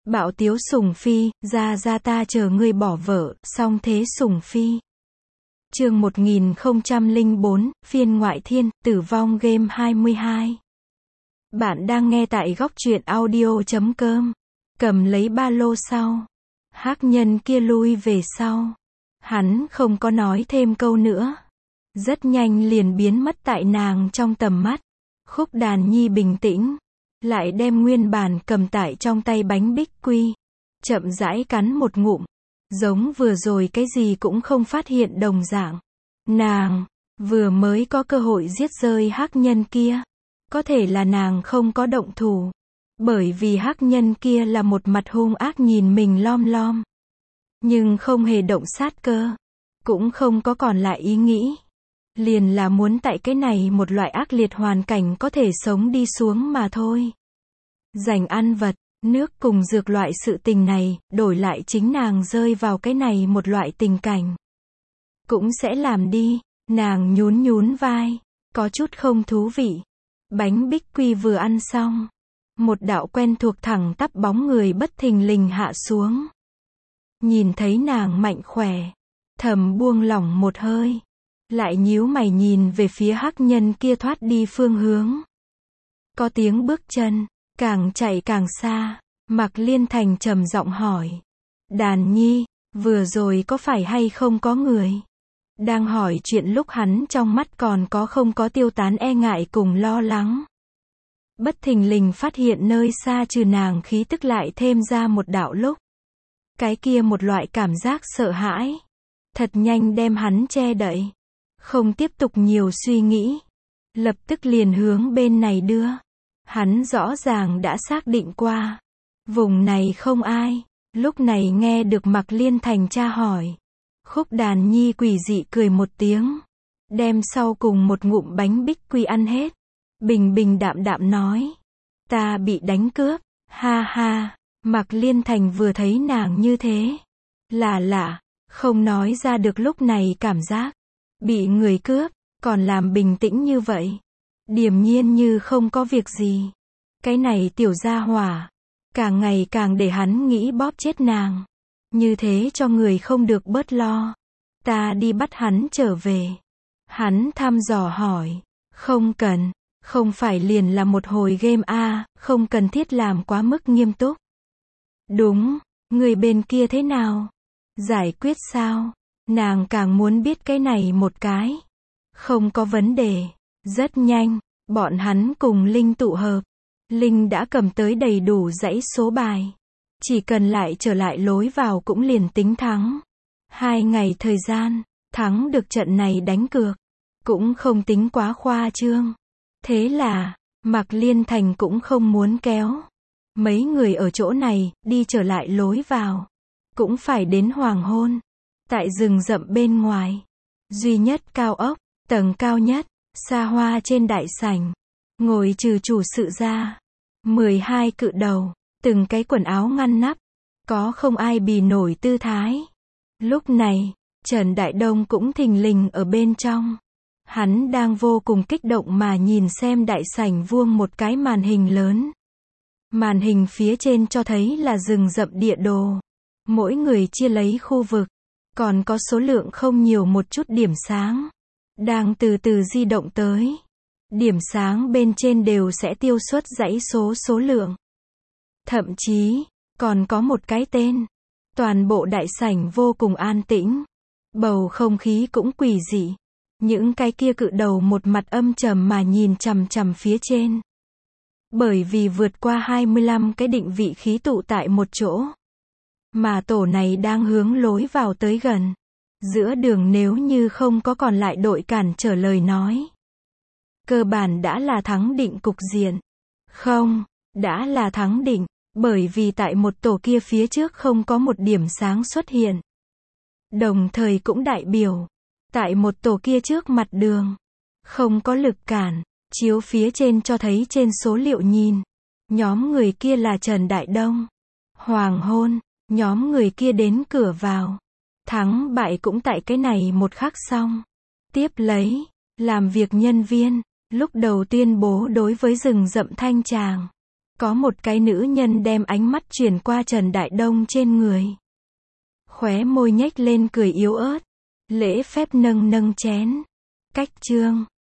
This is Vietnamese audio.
Bạo tiếu Sùng Phi, ra ta chờ ngươi bỏ vợ, song thế Sùng Phi. Chương 1004, phiên ngoại thiên, tử vong game 22. Bạn đang nghe tại góc truyện audio.com. Cầm lấy ba lô sau. Hắc nhân kia lui về sau. Hắn không có nói thêm câu nữa. Rất nhanh liền biến mất tại nàng trong tầm mắt. Khúc Đàn Nhi bình tĩnh. Lại đem nguyên bản cầm tại trong tay bánh bích quy. Chậm rãi cắn một ngụm. Giống vừa rồi cái gì cũng không phát hiện đồng dạng. Nàng, vừa mới có cơ hội giết rơi hắc nhân kia. Có thể là nàng không có động thủ. Bởi vì hắc nhân kia là một mặt hung ác nhìn mình lom lom. Nhưng không hề động sát cơ. Cũng không có còn lại ý nghĩ. Liền là muốn tại cái này một loại ác liệt hoàn cảnh có thể sống đi xuống mà thôi. Dành ăn vật, nước cùng dược loại sự tình này, đổi lại chính nàng rơi vào cái này một loại tình cảnh. Cũng sẽ làm đi, nàng nhún nhún vai, có chút không thú vị. Bánh bích quy vừa ăn xong. Một đạo quen thuộc thẳng tắp bóng người bất thình lình hạ xuống. Nhìn thấy nàng mạnh khỏe. Thầm buông lỏng một hơi. Lại nhíu mày nhìn về phía hắc nhân kia thoát đi phương hướng. Có tiếng bước chân, càng chạy càng xa. Mạc Liên Thành trầm giọng hỏi. Đàn Nhi, vừa rồi có phải hay không có người? Đang hỏi chuyện lúc hắn trong mắt còn có không có tiêu tán e ngại cùng lo lắng. Bất thình lình phát hiện nơi xa trừ nàng khí tức lại thêm ra một đạo lúc. Cái kia một loại cảm giác sợ hãi. Thật nhanh đem hắn che đậy. Không tiếp tục nhiều suy nghĩ. Lập tức liền hướng bên này đưa. Hắn rõ ràng đã xác định qua. Vùng này không ai. Lúc này nghe được Mạc Liên Thành tra hỏi. Khúc Đàn Nhi quỷ dị cười một tiếng. Đem sau cùng một ngụm bánh bích quy ăn hết. Bình bình đạm đạm nói. Ta bị đánh cướp. Ha ha. Mạc Liên Thành vừa thấy nàng như thế. Là lạ. Không nói ra được lúc này cảm giác. Bị người cướp. Còn làm bình tĩnh như vậy. Điềm nhiên như không có việc gì. Cái này tiểu gia hỏa. Càng ngày càng để hắn nghĩ bóp chết nàng. Như thế cho người không được bớt lo. Ta đi bắt hắn trở về. Hắn thăm dò hỏi. Không cần. Không phải liền là một hồi game a, không cần thiết làm quá mức nghiêm túc. Đúng. Người bên kia thế nào? Giải quyết sao? Nàng càng muốn biết cái này một cái. Không có vấn đề. Rất nhanh. Bọn hắn cùng Linh tụ hợp. Linh đã cầm tới đầy đủ dãy số bài. Chỉ cần lại trở lại lối vào cũng liền tính thắng. 2 ngày thời gian, thắng được trận này đánh cược. Cũng không tính quá khoa trương. Thế là, Mạc Liên Thành cũng không muốn kéo. Mấy người ở chỗ này, đi trở lại lối vào. Cũng phải đến hoàng hôn. Tại rừng rậm bên ngoài. Duy nhất cao ốc, tầng cao nhất, xa hoa trên đại sảnh. Ngồi trừ chủ sự ra. 12 cự đầu. Từng cái quần áo ngăn nắp. Có không ai bì nổi tư thái. Lúc này, Trần Đại Đông cũng thình lình ở bên trong. Hắn đang vô cùng kích động mà nhìn xem đại sảnh vuông một cái màn hình lớn. Màn hình phía trên cho thấy là rừng rậm địa đồ. Mỗi người chia lấy khu vực. Còn có số lượng không nhiều một chút điểm sáng. Đang từ từ di động tới. Điểm sáng bên trên đều sẽ tiêu xuất dãy số lượng. Thậm chí, còn có một cái tên. Toàn bộ đại sảnh vô cùng an tĩnh. Bầu không khí cũng quỷ dị. Những cái kia cự đầu một mặt âm trầm mà nhìn chằm chằm phía trên. Bởi vì vượt qua 25 cái định vị khí tụ tại một chỗ. Mà tổ này đang hướng lối vào tới gần. Giữa đường nếu như không có còn lại đội cản trở lời nói. Cơ bản đã là thắng định cục diện. Không, đã là thắng định. Bởi vì tại một tổ kia phía trước không có một điểm sáng xuất hiện. Đồng thời cũng đại biểu. Tại một tổ kia trước mặt đường. Không có lực cản. Chiếu phía trên cho thấy trên số liệu nhìn. Nhóm người kia là Trần Đại Đông. Hoàng hôn. Nhóm người kia đến cửa vào. Thắng bại cũng tại cái này một khắc xong. Tiếp lấy. Làm việc nhân viên. Lúc đầu tuyên bố đối với rừng rậm thanh tràng. Có một cái nữ nhân đem ánh mắt chuyển qua Trần Đại Đông trên người. Khóe môi nhếch lên cười yếu ớt. Lễ phép nâng nâng chén. Cách chương